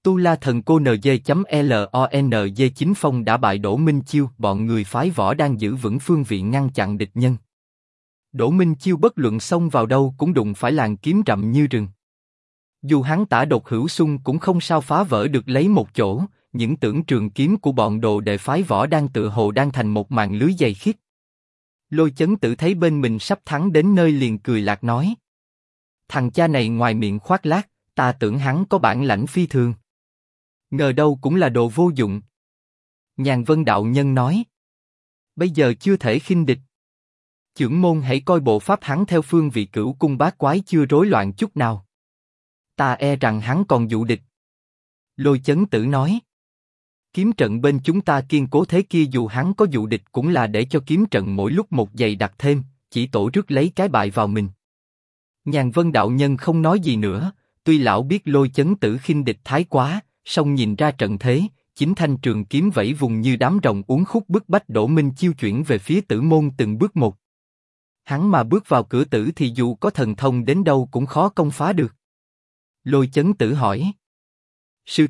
Tu La Thần Cô NG.LONG Chính Phong đã bại Đỗ Minh Chiêu, bọn người phái Võ đang giữ vững phương vị ngăn chặn địch nhân. Đỗ Minh Chiêu bất luận xông vào đâu cũng đụng phải làn kiếm rậm như rừng. Dù hắn tả độc hữu xung cũng không sao phá vỡ được lấy một chỗ, những tưởng trường kiếm của bọn đồ đệ phái Võ đang tựa hồ đang thành một màn lưới dày khít. Lôi Chấn Tử thấy bên mình sắp thắng đến nơi liền cười lạc nói: thằng cha này ngoài miệng khoác lác, ta tưởng hắn có bản lãnh phi thường. Ngờ đâu cũng là đồ vô dụng. Nhàn Vân đạo nhân nói: bây giờ chưa thể khinh địch. Chưởng môn hãy coi bộ pháp hắn theo phương vị Cửu Cung Bát Quái chưa rối loạn chút nào. Ta e rằng hắn còn dụ địch. Lôi Chấn Tử nói: kiếm trận bên chúng ta kiên cố thế kia, dù hắn có dụ địch cũng là để cho kiếm trận mỗi lúc một dày đặc thêm, chỉ tổ rước lấy cái bại vào mình. Nhàn Vân đạo nhân không nói gì nữa, tuy lão biết Lôi Chấn Tử khinh địch thái quá, song nhìn ra trận thế, chính thanh trường kiếm vẫy vùng như đám rồng uốn khúc bức bách Đỗ Minh Chiêu chuyển về phía Tử môn từng bước một. Hắn mà bước vào cửa tử thì dù có thần thông đến đâu cũng khó công phá được. Lôi Chấn Tử hỏi: sư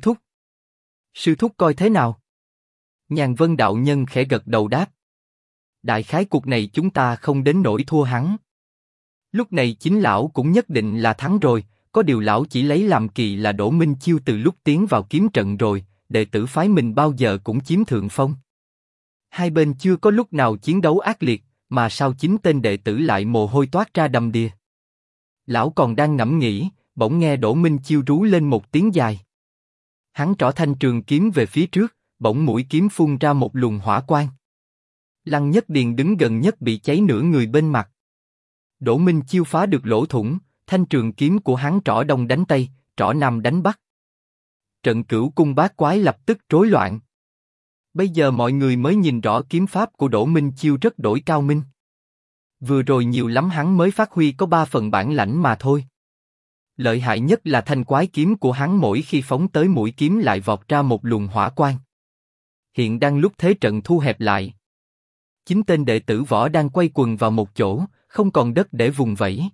thúc coi thế nào? Nhàn Vân đạo nhân khẽ gật đầu đáp: đại khái cuộc này chúng ta không đến nỗi thua hắn. Lúc này chính lão cũng nhất định là thắng rồi, có điều lão chỉ lấy làm kỳ là Đỗ Minh Chiêu từ lúc tiến vào kiếm trận rồi, đệ tử phái mình bao giờ cũng chiếm thượng phong. Hai bên chưa có lúc nào chiến đấu ác liệt, mà sao chính tên đệ tử lại mồ hôi toát ra đầm đìa. Lão còn đang ngẫm nghĩ, bỗng nghe Đỗ Minh Chiêu rú lên một tiếng dài. Hắn trỏ thanh trường kiếm về phía trước, bỗng mũi kiếm phun ra một luồng hỏa quang. Lăng Nhất Điền đứng gần nhất bị cháy nửa người bên mặt. Đỗ Minh Chiêu phá được lỗ thủng, thanh trường kiếm của hắn trỏ đông đánh tây, trỏ nam đánh bắc. Trận Cửu Cung Bát Quái lập tức rối loạn. Bây giờ mọi người mới nhìn rõ kiếm pháp của Đỗ Minh Chiêu rất đổi cao minh. Vừa rồi nhiều lắm hắn mới phát huy có 3 phần bản lãnh mà thôi. Lợi hại nhất là thanh quái kiếm của hắn, mỗi khi phóng tới mũi kiếm lại vọt ra một luồng hỏa quang. Hiện đang lúc thế trận thu hẹp lại. Chính tên đệ tử Võ đang quay quần vào một chỗ, không còn đất để vùng vẫy.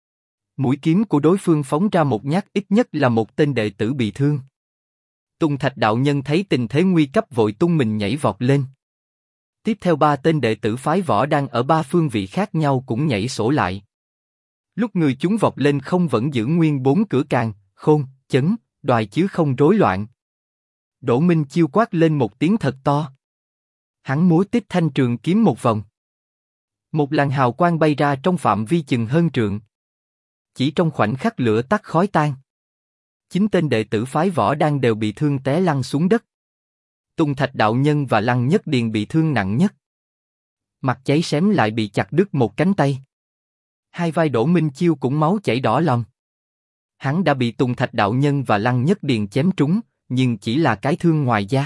Mũi kiếm của đối phương phóng ra một nhát, ít nhất là một tên đệ tử bị thương. Tùng Thạch đạo nhân thấy tình thế nguy cấp vội tung mình nhảy vọt lên. Tiếp theo 3 tên đệ tử phái Võ đang ở 3 phương vị khác nhau cũng nhảy sổ lại. Lúc người chúng vọt lên không vẫn giữ nguyên 4 cửa càng, khôn, chấn, đoài chứ không rối loạn. Đỗ Minh Chiêu quát lên một tiếng thật to. Hắn múa tích thanh trường kiếm một vòng. Một làn hào quang bay ra trong phạm vi chừng hơn trượng. Chỉ trong khoảnh khắc lửa tắt khói tan. 9 tên đệ tử phái Võ đang đều bị thương té lăn xuống đất. Tùng Thạch đạo nhân và Lăng Nhất Điền bị thương nặng nhất. Mặt cháy xém lại bị chặt đứt một cánh tay. Hai vai Đỗ Minh Chiêu cũng máu chảy đỏ lòm. Hắn đã bị Tùng Thạch đạo nhân và Lăng Nhất Điền chém trúng, nhưng chỉ là cái thương ngoài da.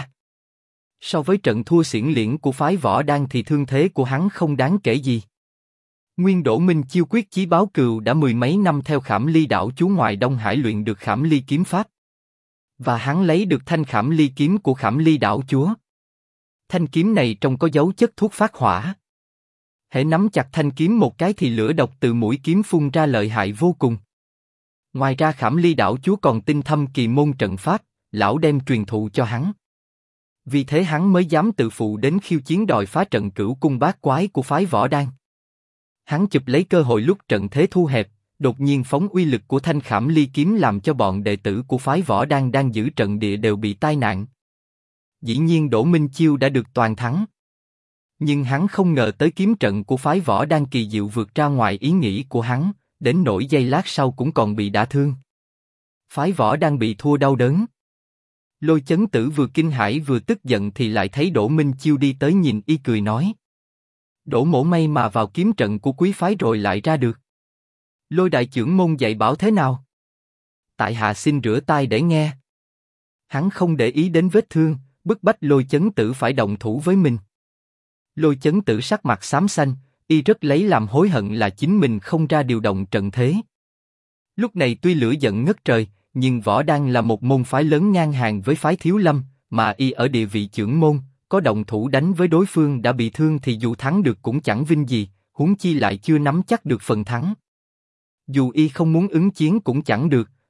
So với trận thua xiển liễn của phái Võ đang thì thương thế của hắn không đáng kể gì. Nguyên Đỗ Minh Chiêu quyết chí báo cừu đã 10 mấy năm theo Khảm Ly đảo chúa ngoài Đông Hải luyện được Khảm Ly kiếm pháp. Và hắn lấy được thanh Khảm Ly kiếm của Khảm Ly đảo chúa. Thanh kiếm này trông có dấu chất thuốc phát hỏa. Hễ nắm chặt thanh kiếm một cái thì lửa độc từ mũi kiếm phun ra lợi hại vô cùng. Ngoài ra Khảm Ly đảo chúa còn tinh thâm kỳ môn trận pháp, lão đem truyền thụ cho hắn. Vì thế hắn mới dám tự phụ đến khiêu chiến đòi phá trận Cửu Cung Bát Quái của phái Võ đang. Hắn chụp lấy cơ hội lúc trận thế thu hẹp, đột nhiên phóng uy lực của thanh Khảm Ly kiếm làm cho bọn đệ tử của phái Võ đang giữ trận địa đều bị tai nạn. Dĩ nhiên Đỗ Minh Chiêu đã được toàn thắng. Nhưng hắn không ngờ tới kiếm trận của phái Võ đang kỳ diệu vượt ra ngoài ý nghĩ của hắn, đến nỗi giây lát sau cũng còn bị đả thương. Phái Võ đang bị thua đau đớn. Lôi Chấn Tử vừa kinh hãi vừa tức giận thì lại thấy Đỗ Minh Chiêu đi tới nhìn y cười nói: Đỗ mỗ may mà vào kiếm trận của quý phái rồi lại ra được. Lôi đại trưởng môn dạy bảo thế nào? Tại hạ xin rửa tai để nghe. Hắn không để ý đến vết thương, bức bách Lôi Chấn Tử phải động thủ với mình. Lôi Chấn Tử sắc mặt xám xanh, y rất lấy làm hối hận là chính mình không ra điều động trận thế. Lúc này tuy lửa giận ngất trời, nhưng Võ đang là một môn phái lớn ngang hàng với phái Thiếu Lâm, mà y ở địa vị trưởng môn, có động thủ đánh với đối phương đã bị thương thì dù thắng được cũng chẳng vinh gì, huống chi lại chưa nắm chắc được phần thắng. Dù y không muốn ứng chiến cũng chẳng được,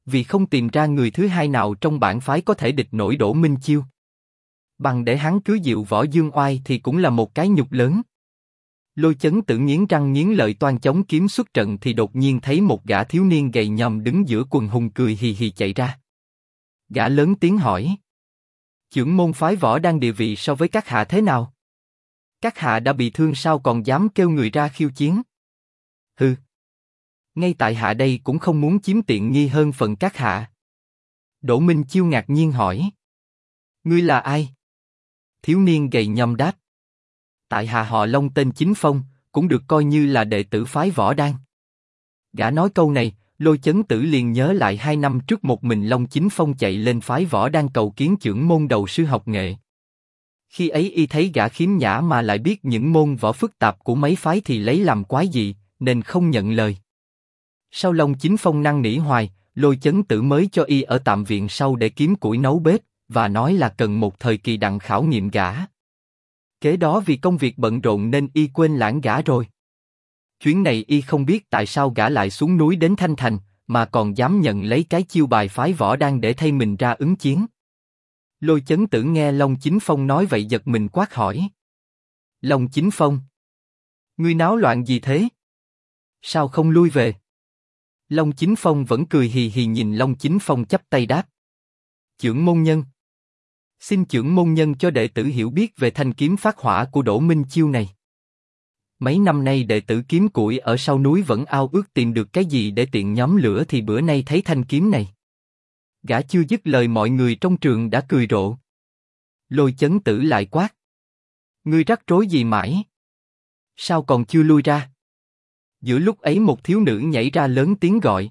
vì không tìm ra người thứ hai nào trong bản phái có thể địch nổi Đỗ Minh Chiêu. Bằng để hắn cưới Diệu Võ Dương Oai thì cũng là một cái nhục lớn. Lôi Chấn Tử nghiến răng nghiến lợi toan chống kiếm xuất trận thì đột nhiên thấy một gã thiếu niên gầy nhom đứng giữa quần hùng cười hì hì chạy ra. Gã lớn tiếng hỏi: Chưởng môn phái võ đang địa vị so với các hạ thế nào? Các hạ đã bị thương sao còn dám kêu người ra khiêu chiến? Hừ. Ngay tại hạ đây cũng không muốn chiếm tiện nghi hơn phần các hạ. Đỗ Minh Chiêu ngạc nhiên hỏi: Ngươi là ai? Thiếu niên gầy nhom đáp: Tại hạ họ Long tên Chính Phong, cũng được coi như là đệ tử phái võ đan. Gã nói câu này, Lôi Chấn Tử liền nhớ lại 2 năm trước một mình Long Chính Phong chạy lên phái võ đan cầu kiến chưởng môn đầu sư học nghệ. Khi ấy y thấy gã khiếm nhã mà lại biết những môn võ phức tạp của mấy phái thì lấy làm quái dị, nên không nhận lời. Sau Long Chính Phong năn nỉ hoài, Lôi Chấn Tử mới cho y ở tạm viện sau để kiếm củi nấu bếp, và nói là cần một thời kỳ đặng khảo nghiệm gã. Kế đó vì công việc bận rộn nên y quên lãng gã rồi. Chuyến này y không biết tại sao gã lại xuống núi đến Thanh Thành, mà còn dám nhận lấy cái chiêu bài phái võ đan để thay mình ra ứng chiến. Lôi Chấn Tử nghe Long Chính Phong nói vậy giật mình quát hỏi: Long Chính Phong, ngươi náo loạn gì thế? Sao không lui về? Long Chính Phong vẫn cười hì hì nhìn Long Chính Phong chắp tay đáp: Chưởng môn nhân, xin chưởng môn nhân cho đệ tử hiểu biết về thanh kiếm phát hỏa của Đỗ Minh Chiêu này. Mấy năm nay đệ tử kiếm củi ở sau núi vẫn ao ước tìm được cái gì để tiện nhóm lửa thì bữa nay thấy thanh kiếm này. Gã chưa dứt lời mọi người trong trường đã cười rộ. Lôi Chấn Tử lại quát: Ngươi rắc rối gì mãi? Sao còn chưa lui ra? Giữa lúc ấy một thiếu nữ nhảy ra lớn tiếng gọi: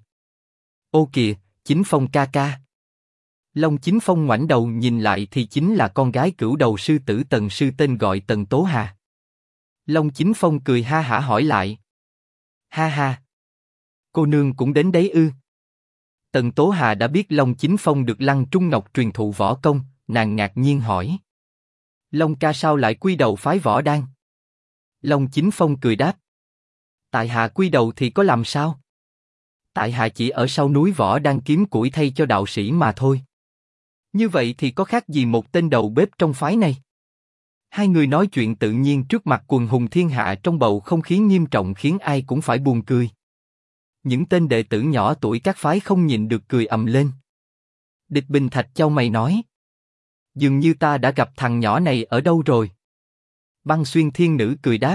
Ô kìa, Chính Phong ca ca. Long Chính Phong ngoảnh đầu nhìn lại thì chính là con gái cửu đầu sư tử Tần sư tên gọi Tần Tố Hà. Long Chính Phong cười ha hả hỏi lại: Ha ha, cô nương cũng đến đấy ư? Tần Tố Hà đã biết Long Chính Phong được Lăng Trung Ngọc truyền thụ võ công, nàng ngạc nhiên hỏi: Long ca sao lại quy đầu phái võ đan? Long Chính Phong cười đáp: Tại hạ quy đầu thì có làm sao? Tại hạ chỉ ở sau núi võ đan kiếm củi thay cho đạo sĩ mà thôi. Như vậy thì có khác gì một tên đầu bếp trong phái này? Hai người nói chuyện tự nhiên trước mặt quần hùng thiên hạ trong bầu không khí nghiêm trọng khiến ai cũng phải buồn cười. Những tên đệ tử nhỏ tuổi các phái không nhịn được cười ầm lên. Địch Bình Thạch chau mày nói: Dường như ta đã gặp thằng nhỏ này ở đâu rồi. Băng Xuyên Thiên Nữ cười đáp: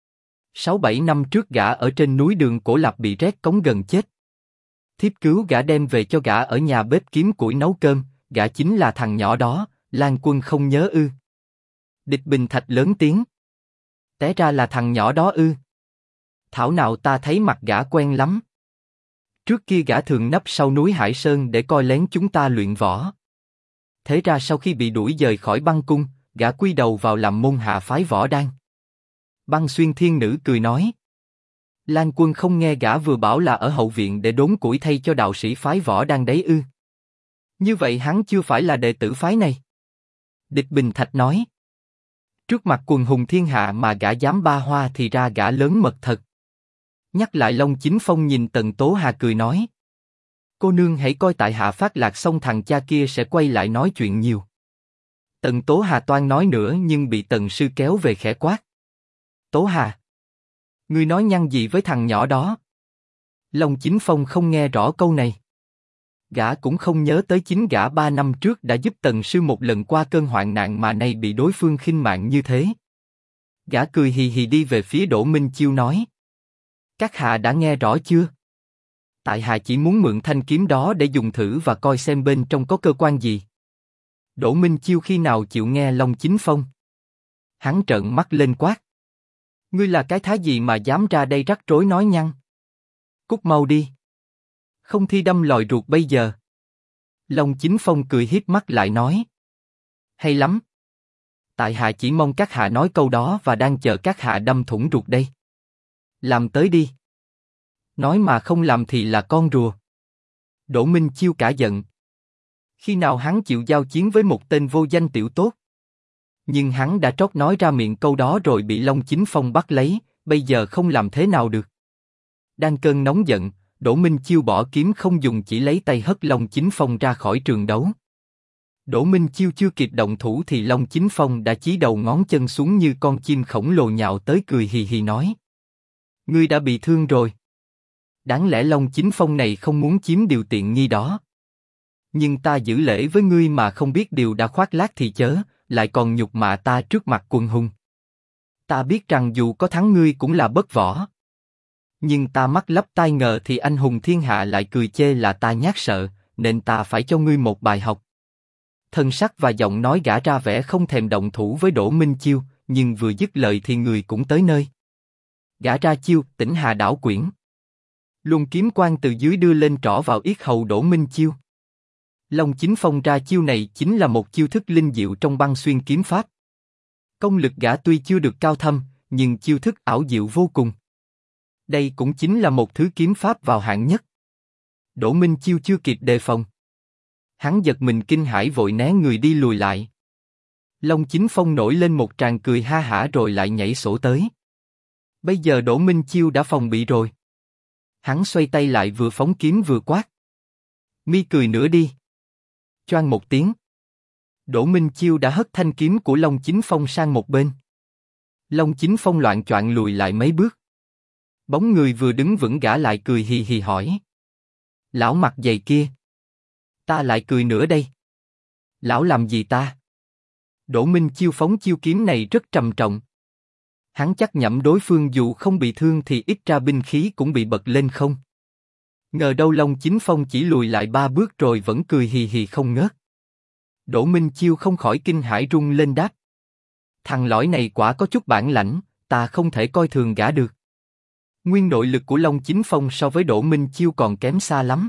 6-7 năm trước gã ở trên núi Đường Cổ Lạp bị rét cống gần chết. Thiếp cứu gã đem về cho gã ở nhà bếp kiếm củi nấu cơm, gã chính là thằng nhỏ đó, Lan Quân không nhớ ư? Địch Bình Thạch lớn tiếng: Té ra là thằng nhỏ đó ư? Thảo nào ta thấy mặt gã quen lắm. Trước kia gã thường nấp sau núi Hải Sơn để coi lén chúng ta luyện võ. Thế ra sau khi bị đuổi dời khỏi băng cung, gã quy đầu vào làm môn hạ phái võ đan. Băng Xuyên Thiên Nữ cười nói: Lan Quân không nghe gã vừa bảo là ở hậu viện để đốn củi thay cho đạo sĩ phái võ đan đấy ư? Như vậy hắn chưa phải là đệ tử phái này. Địch Bình Thạch nói: Trước mặt quần hùng thiên hạ mà gã dám ba hoa thì ra gã lớn mật thật. Nhắc lại Long Chính Phong nhìn Tần Tố Hà cười nói: Cô nương hãy coi tại hạ phát lạc xong thằng cha kia sẽ quay lại nói chuyện nhiều. Tần Tố Hà toan nói nữa nhưng bị Tần sư kéo về khẽ quát: Tố Hà, ngươi nói nhăng gì với thằng nhỏ đó? Long Chính Phong không nghe rõ câu này. Gã cũng không nhớ tới chính gã 3 năm trước đã giúp Tần sư một lần qua cơn hoạn nạn mà nay bị đối phương khinh mạng như thế. Gã cười hì hì đi về phía Đỗ Minh Chiêu nói: Các hạ đã nghe rõ chưa? Tại hạ chỉ muốn mượn thanh kiếm đó để dùng thử và coi xem bên trong có cơ quan gì. Đỗ Minh Chiêu khi nào chịu nghe Long Chính Phong? Hắn trợn mắt lên quát: Ngươi là cái thá gì mà dám ra đây rắc rối nói nhăng? Cút mau đi. Không thi đâm lòi ruột bây giờ. Long Chính Phong cười híp mắt lại nói: Hay lắm. Tại hạ chỉ mong các hạ nói câu đó và đang chờ các hạ đâm thủng ruột đây. Làm tới đi. Nói mà không làm thì là con rùa. Đỗ Minh Chiêu cả giận. Khi nào hắn chịu giao chiến với một tên vô danh tiểu tốt? Nhưng hắn đã trót nói ra miệng câu đó rồi bị Long Chính Phong bắt lấy, bây giờ không làm thế nào được. Đang cơn nóng giận, Đỗ Minh Chiêu bỏ kiếm không dùng, chỉ lấy tay hất Long Chính Phong ra khỏi trường đấu. Đỗ Minh Chiêu chưa kịp động thủ thì Long Chính Phong đã chí đầu ngón chân xuống như con chim khổng lồ nhào tới, cười hì hì nói: Ngươi đã bị thương rồi. Đáng lẽ Long Chính Phong này không muốn chiếm điều tiện nghi đó. Nhưng ta giữ lễ với ngươi mà không biết điều đã khoác lác thì chớ, lại còn nhục mạ ta trước mặt quần hùng. Ta biết rằng dù có thắng ngươi cũng là bất võ. Nhưng ta mắt lắp tai ngờ thì anh hùng thiên hạ lại cười chê là ta nhát sợ, nên ta phải cho ngươi một bài học. Thân sắc và giọng nói gã ra vẻ không thèm động thủ với Đỗ Minh Chiêu, nhưng vừa dứt lời thì người cũng tới nơi. Gã ra chiêu Tỉnh Hà Đảo Quyển. Luân kiếm quang từ dưới đưa lên trỏ vào yết hầu Đỗ Minh Chiêu. Long Chính Phong ra chiêu này chính là một chiêu thức linh diệu trong băng xuyên kiếm pháp. Công lực gã tuy chưa được cao thâm, nhưng chiêu thức ảo diệu vô cùng. Đây cũng chính là một thứ kiếm pháp vào hạng nhất. Đỗ Minh Chiêu chưa kịp đề phòng. Hắn giật mình kinh hãi vội né người đi lùi lại. Long Chính Phong nổi lên một tràng cười ha hả rồi lại nhảy sổ tới. Bây giờ Đỗ Minh Chiêu đã phòng bị rồi. Hắn xoay tay lại vừa phóng kiếm vừa quát: Mi cười nữa đi. Choang một tiếng. Đỗ Minh Chiêu đã hất thanh kiếm của Long Chính Phong sang một bên. Long Chính Phong loạng choạng lùi lại mấy bước. Bóng người vừa đứng vững gã lại cười hì hì hỏi: Lão mặt dày kia. Ta lại cười nữa đây. Lão làm gì ta? Đỗ Minh Chiêu phóng chiêu kiếm này rất trầm trọng. Hắn chắc nhẩm đối phương dù không bị thương thì ít ra binh khí cũng bị bật lên không. Ngờ đâu Long Chính Phong chỉ lùi lại 3 bước rồi vẫn cười hì hì không ngớt. Đỗ Minh Chiêu không khỏi kinh hãi rung lên đáp: Thằng lõi này quả có chút bản lãnh, ta không thể coi thường gã được. Nguyên nội lực của Long Chính Phong so với Đỗ Minh Chiêu còn kém xa lắm.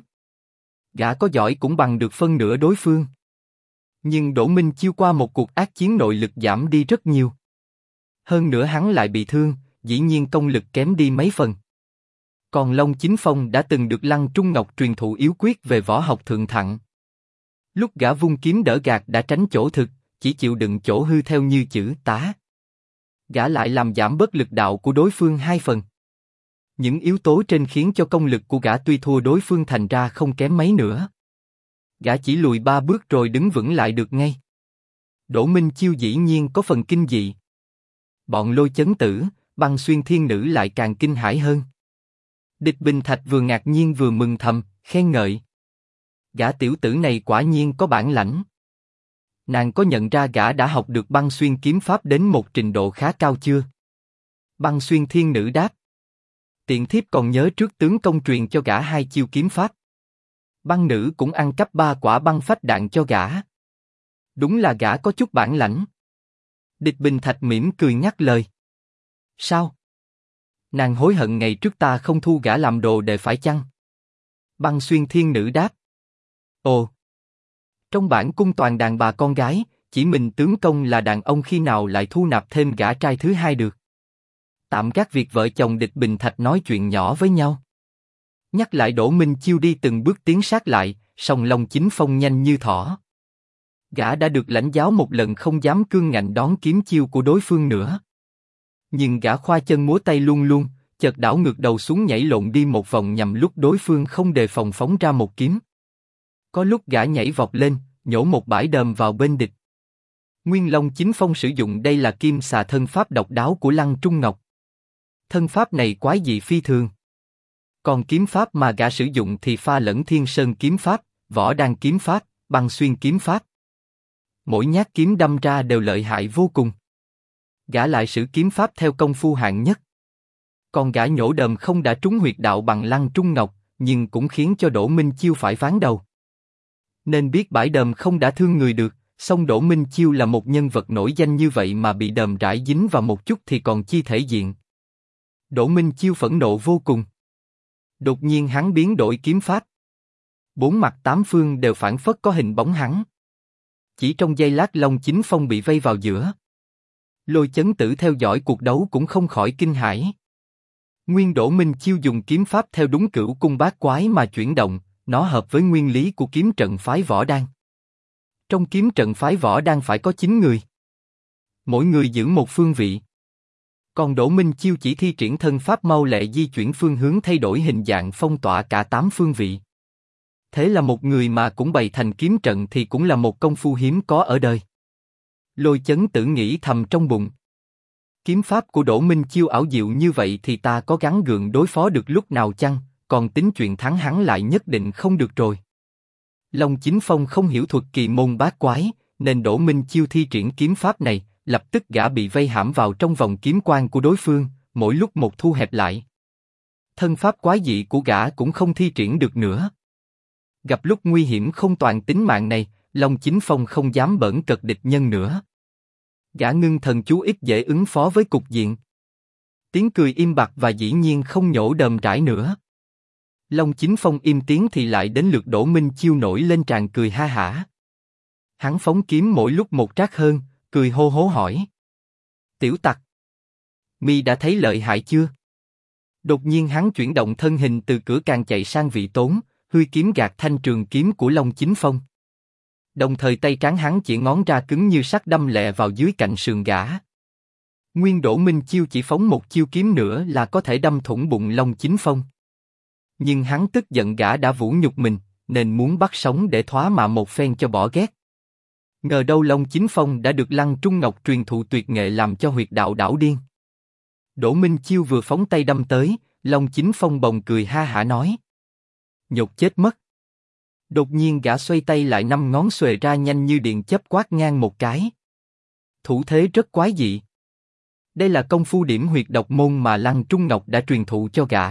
Gã có giỏi cũng bằng được phân nửa đối phương. Nhưng Đỗ Minh Chiêu qua một cuộc ác chiến nội lực giảm đi rất nhiều. Hơn nữa hắn lại bị thương, dĩ nhiên công lực kém đi mấy phần. Còn Long Chính Phong đã từng được Lăng Trung Ngọc truyền thụ yếu quyết về võ học thượng thặng. Lúc gã vung kiếm đỡ gạt đã tránh chỗ thực, chỉ chịu đựng chỗ hư theo như chữ tá. Gã lại làm giảm bớt lực đạo của đối phương 2 phần. Những yếu tố trên khiến cho công lực của gã tuy thua đối phương thành ra không kém mấy nữa. Gã chỉ lùi 3 bước rồi đứng vững lại được ngay. Đỗ Minh Chiêu dĩ nhiên có phần kinh dị. Bọn Lôi Chấn Tử, Băng Xuyên Thiên Nữ lại càng kinh hãi hơn. Địch Bình Thạch vừa ngạc nhiên vừa mừng thầm, khen ngợi: Gã tiểu tử này quả nhiên có bản lãnh. Nàng có nhận ra gã đã học được băng xuyên kiếm pháp đến một trình độ khá cao chưa? Băng Xuyên Thiên Nữ đáp: Tiện thiếp còn nhớ trước tướng công truyền cho gã 2 chiêu kiếm pháp. Băng nữ cũng ăn cắp 3 quả băng phách đạn cho gã. Đúng là gã có chút bản lãnh. Địch Bình Thạch mỉm cười nhắc lời: Sao? Nàng hối hận ngày trước ta không thu gã làm đồ đệ phải chăng? Băng Xuyên Thiên Nữ đáp: Ồ, trong bản cung toàn đàn bà con gái, chỉ mình tướng công là đàn ông, khi nào lại thu nạp thêm gã trai thứ hai được? Tạm gác việc vợ chồng Địch Bình Thạch nói chuyện nhỏ với nhau. Nhắc lại Đỗ Minh Chiêu đi từng bước tiến sát lại, song Long Chính Phong nhanh như thỏ. Gã đã được lãnh giáo một lần không dám cương ngạnh đón kiếm chiêu của đối phương nữa. Nhưng gã khoa chân múa tay luôn luôn, chợt đảo ngược đầu xuống nhảy lộn đi một vòng nhằm lúc đối phương không đề phòng phóng ra một kiếm. Có lúc gã nhảy vọt lên, nhổ một bãi đờm vào bên địch. Nguyên Long Chính Phong sử dụng đây là kim xà thân pháp độc đáo của Lăng Trung Ngọc. Thân pháp này quái dị phi thường. Còn kiếm pháp mà gã sử dụng thì pha lẫn Thiên Sơn kiếm pháp, Võ Đan kiếm pháp, Băng Xuyên kiếm pháp. Mỗi nhát kiếm đâm ra đều lợi hại vô cùng. Gã lại sử kiếm pháp theo công phu hạng nhất. Còn gã nhổ đờm không đã trúng huyệt đạo bằng Lăng Trung Ngọc, nhưng cũng khiến cho Đỗ Minh Chiêu phải ván đầu. Nên biết bãi đờm không đã thương người được, song Đỗ Minh Chiêu là một nhân vật nổi danh như vậy mà bị đờm rải dính vào một chút thì còn chi thể diện. Đỗ Minh Chiêu phẫn nộ vô cùng. Đột nhiên hắn biến đổi kiếm pháp. 4 mặt 8 phương đều phảng phất có hình bóng hắn. Chỉ trong giây lát Long Chính Phong bị vây vào giữa. Lôi Chấn Tử theo dõi cuộc đấu cũng không khỏi kinh hãi. Nguyên Đỗ Minh Chiêu dùng kiếm pháp theo đúng Cửu Cung Bát Quái mà chuyển động, nó hợp với nguyên lý của kiếm trận phái Võ Đan. Trong kiếm trận phái Võ Đan phải có 9 người. Mỗi người giữ một phương vị. Còn Đỗ Minh Chiêu chỉ thi triển thân pháp mau lẹ di chuyển phương hướng thay đổi hình dạng phong tỏa cả 8 phương vị. Thế là một người mà cũng bày thành kiếm trận thì cũng là một công phu hiếm có ở đời. Lôi Chấn Tử nghĩ thầm trong bụng. Kiếm pháp của Đỗ Minh Chiêu ảo diệu như vậy thì ta có gắng gượng đối phó được lúc nào chăng, còn tính chuyện thắng hắn lại nhất định không được rồi. Long Chính Phong không hiểu thuật kỳ môn bát quái, nên Đỗ Minh Chiêu thi triển kiếm pháp này, lập tức gã bị vây hãm vào trong vòng kiếm quang của đối phương, mỗi lúc một thu hẹp lại. Thân pháp quái dị của gã cũng không thi triển được nữa. Gặp lúc nguy hiểm không toàn tính mạng này, Long Chính Phong không dám bỡn cợt địch nhân nữa. Gã ngưng thần chú ít dễ ứng phó với cục diện. Tiếng cười im bặt và dĩ nhiên không nhổ đờm trải nữa. Long Chính Phong im tiếng thì lại đến lượt Đỗ Minh Chiêu nổi lên tràn cười ha hả. Hắn phóng kiếm mỗi lúc một trác hơn, cười hô hố hỏi. Tiểu tặc, mi đã thấy lợi hại chưa? Đột nhiên hắn chuyển động thân hình từ cửa càng chạy sang vị tốn, huy kiếm gạt thanh trường kiếm của Long Chính Phong. Đồng thời tay trắng hắn chỉ ngón ra cứng như sắt đâm lẹ vào dưới cạnh sườn gã. Nguyên Đỗ Minh Chiêu chỉ phóng một chiêu kiếm nữa là có thể đâm thủng bụng Long Chính Phong. Nhưng hắn tức giận gã đã vũ nhục mình, nên muốn bắt sống để thoá mạ một phen cho bỏ ghét. Ngờ đâu Long Chính Phong đã được Lăng Trung Ngọc truyền thụ tuyệt nghệ làm cho huyệt đạo đảo điên. Đỗ Minh Chiêu vừa phóng tay đâm tới, Long Chính Phong bồng cười ha hả nói. Nhột chết mất. Đột nhiên gã xoay tay lại 5 ngón xuề ra nhanh như điện chớp quát ngang một cái. Thủ thế rất quái dị. Đây là công phu điểm huyệt độc môn mà Lăng Trung Ngọc đã truyền thụ cho gã.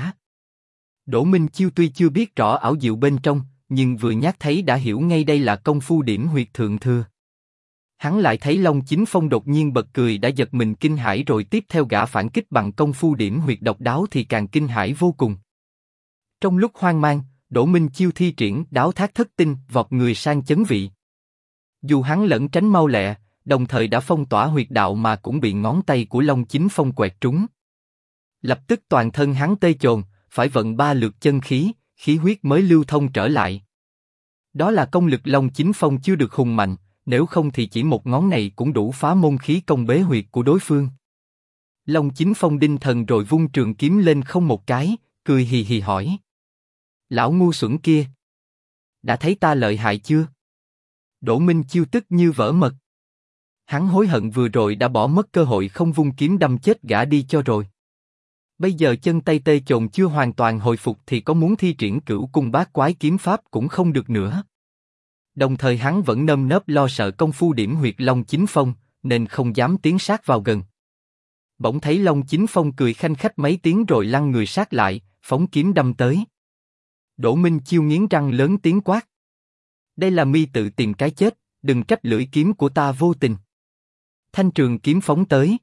Đỗ Minh Chiêu tuy chưa biết rõ ảo diệu bên trong, nhưng vừa nhát thấy đã hiểu ngay đây là công phu điểm huyệt thượng thừa. Hắn lại thấy Long Chính Phong đột nhiên bật cười đã giật mình kinh hãi rồi tiếp theo gã phản kích bằng công phu điểm huyệt độc đáo thì càng kinh hãi vô cùng. Trong lúc hoang mang, Đỗ Minh Chiêu thi triển đáo thác thất tinh vọt người sang chấn vị. Dù hắn lẩn tránh mau lẹ, đồng thời đã phong tỏa huyệt đạo mà cũng bị ngón tay của Long Chính Phong quẹt trúng. Lập tức toàn thân hắn tê chồn, phải vận 3 lượt chân khí, khí huyết mới lưu thông trở lại. Đó là công lực Long Chính Phong chưa được hùng mạnh, nếu không thì chỉ một ngón này cũng đủ phá môn khí công bế huyệt của đối phương. Long Chính Phong đinh thần rồi vung trường kiếm lên không một cái, cười hì hì hỏi. Lão ngu xuẩn kia! Đã thấy ta lợi hại chưa? Đỗ Minh Chiêu tức như vỡ mật. Hắn hối hận vừa rồi đã bỏ mất cơ hội không vung kiếm đâm chết gã đi cho rồi. Bây giờ chân tay tê chồn chưa hoàn toàn hồi phục thì có muốn thi triển cửu cung bát quái kiếm pháp cũng không được nữa. Đồng thời hắn vẫn nơm nớp lo sợ công phu điểm huyệt Long Chính Phong, nên không dám tiến sát vào gần. Bỗng thấy Long Chính Phong cười khanh khách mấy tiếng rồi lăn người sát lại, phóng kiếm đâm tới. Đỗ Minh Chiêu nghiến răng lớn tiếng quát. Đây là mi tự tìm cái chết, đừng trách lưỡi kiếm của ta vô tình. Thanh trường kiếm phóng tới.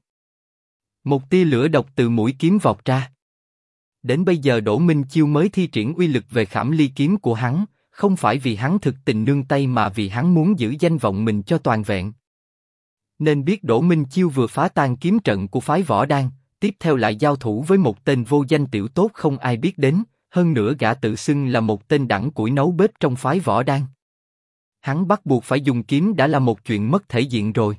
Một tia lửa độc từ mũi kiếm vọt ra. Đến bây giờ Đỗ Minh Chiêu mới thi triển uy lực về Khảm Ly kiếm của hắn, không phải vì hắn thực tình nương tay mà vì hắn muốn giữ danh vọng mình cho toàn vẹn. Nên biết Đỗ Minh Chiêu vừa phá tan kiếm trận của phái Võ Đan, tiếp theo lại giao thủ với một tên vô danh tiểu tốt không ai biết đến, hơn nữa gã tự xưng là một tên đẳng củi nấu bếp trong phái Võ Đan. Hắn bắt buộc phải dùng kiếm đã là một chuyện mất thể diện rồi.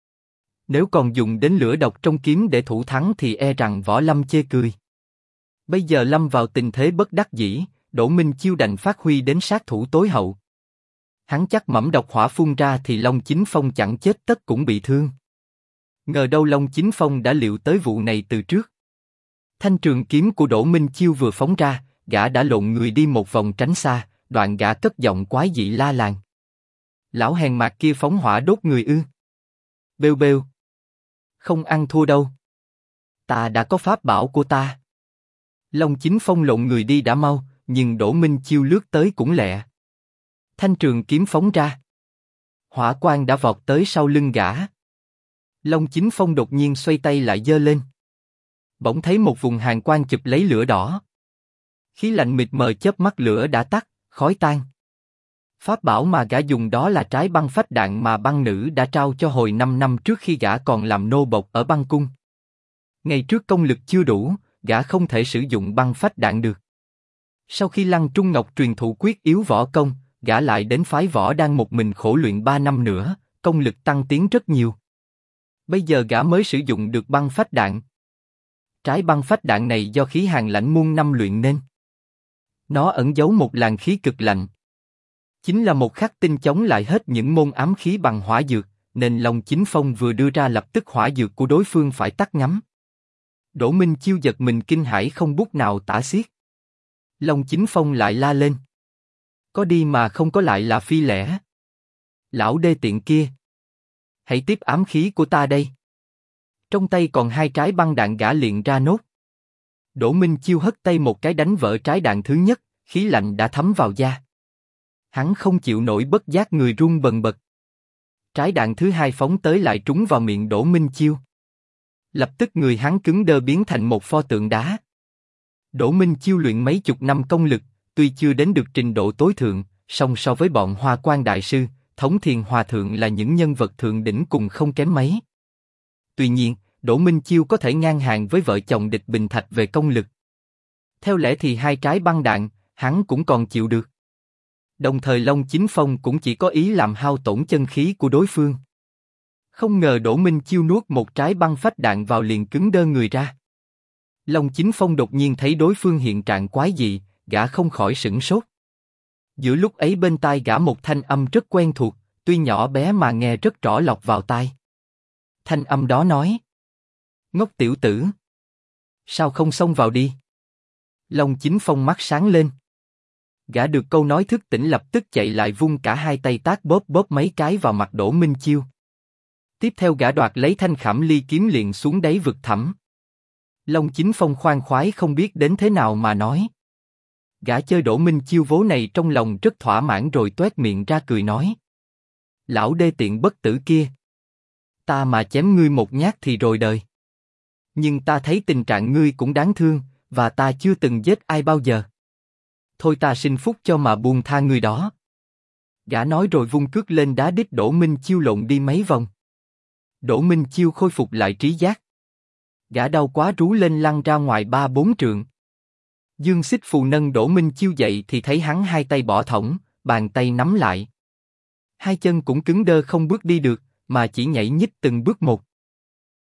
Nếu còn dùng đến lửa độc trong kiếm để thủ thắng thì e rằng Võ Lâm chê cười. Bây giờ lâm vào tình thế bất đắc dĩ, Đỗ Minh Chiêu đành phát huy đến sát thủ tối hậu. Hắn chắc mẩm độc hỏa phun ra thì Long Chính Phong chẳng chết tất cũng bị thương. Ngờ đâu Long Chính Phong đã liệu tới vụ này từ trước. Thanh trường kiếm của Đỗ Minh Chiêu vừa phóng ra, gã đã lộn người đi một vòng tránh xa, đoạn gã cất giọng quái dị la làng. Lão hèn mạt kia phóng hỏa đốt người ư? Bêu bêu. Không ăn thua đâu. Ta đã có pháp bảo của ta. Long Chính Phong lộn người đi đã mau, nhưng Đỗ Minh Chiêu lướt tới cũng lẹ. Thanh trường kiếm phóng ra. Hỏa quang đã vọt tới sau lưng gã. Long Chính Phong đột nhiên xoay tay lại giơ lên. Bỗng thấy một vùng hàn quang chụp lấy lửa đỏ. Khí lạnh mịt mờ chớp mắt lửa đã tắt, khói tan. Pháp bảo mà gã dùng đó là trái băng phách đạn mà băng nữ đã trao cho hồi 5 năm trước khi gã còn làm nô bộc ở băng cung. Ngày trước công lực chưa đủ, gã không thể sử dụng băng phách đạn được. Sau khi Lăng Trung Ngọc truyền thụ quyết yếu võ công, gã lại đến phái Võ Đan một mình khổ luyện 3 năm nữa, công lực tăng tiến rất nhiều. Bây giờ gã mới sử dụng được băng phách đạn. Trái băng phách đạn này do khí hàn lãnh muôn năm luyện nên. Nó ẩn giấu một làn khí cực lạnh. Chính là một khắc tinh chống lại hết những môn ám khí bằng hỏa dược, nên Long Chính Phong vừa đưa ra lập tức hỏa dược của đối phương phải tắt ngắm. Đỗ Minh Chiêu giật mình kinh hãi không bút nào tả xiết. Long Chính Phong lại la lên. Có đi mà không có lại là phi lẽ. Lão đê tiện kia. Hãy tiếp ám khí của ta đây. Trong tay còn 2 trái băng đạn gã liền ra nốt. Đỗ Minh Chiêu hất tay một cái đánh vỡ trái đạn thứ nhất, khí lạnh đã thấm vào da. Hắn không chịu nổi bất giác người run bần bật. Trái đạn thứ 2 phóng tới lại trúng vào miệng Đỗ Minh Chiêu. Lập tức người hắn cứng đơ biến thành một pho tượng đá. Đỗ Minh Chiêu luyện mấy chục năm công lực, tuy chưa đến được trình độ tối thượng, song so với bọn Hoa Quan đại sư, Thống Thiền Hòa thượng là những nhân vật thượng đỉnh cùng không kém mấy. Tuy nhiên, Đỗ Minh Chiêu có thể ngang hàng với vợ chồng Địch Bình Thạch về công lực. Theo lẽ thì 2 trái băng đạn, hắn cũng còn chịu được. Đồng thời Long Chính Phong cũng chỉ có ý làm hao tổn chân khí của đối phương. Không ngờ Đỗ Minh Chiêu nuốt một trái băng phách đạn vào liền cứng đơ người ra. Long Chính Phong đột nhiên thấy đối phương hiện trạng quái dị, gã không khỏi sửng sốt. Giữa lúc ấy bên tai gã một thanh âm rất quen thuộc, tuy nhỏ bé mà nghe rất rõ lọt vào tai. Thanh âm đó nói: Ngốc tiểu tử, sao không xông vào đi? Long Chính Phong mắt sáng lên. Gã được câu nói thức tỉnh lập tức chạy lại vung cả 2 tay tát bóp bóp mấy cái vào mặt Đỗ Minh Chiêu. Tiếp theo gã đoạt lấy thanh khảm ly kiếm liền xuống đáy vực thẳm. Long Chính Phong khoan khoái không biết đến thế nào mà nói. Gã chơi Đỗ Minh Chiêu vố này trong lòng rất thỏa mãn rồi toét miệng ra cười nói: Lão đê tiện bất tử kia, ta mà chém ngươi một nhát thì rồi đời. Nhưng ta thấy tình trạng ngươi cũng đáng thương, và ta chưa từng giết ai bao giờ. Thôi ta xin phúc cho mà buông tha ngươi đó. Gã nói rồi vung cước lên đá đít Đỗ Minh Chiêu lộn đi mấy vòng. Đỗ Minh Chiêu khôi phục lại trí giác. Gã đau quá rú lên lăn ra ngoài 3-4 trượng. Dương Xích Phù nâng Đỗ Minh Chiêu dậy thì thấy hắn 2 tay bỏ thõng, bàn tay nắm lại. 2 chân cũng cứng đơ không bước đi được, mà chỉ nhảy nhích từng bước một.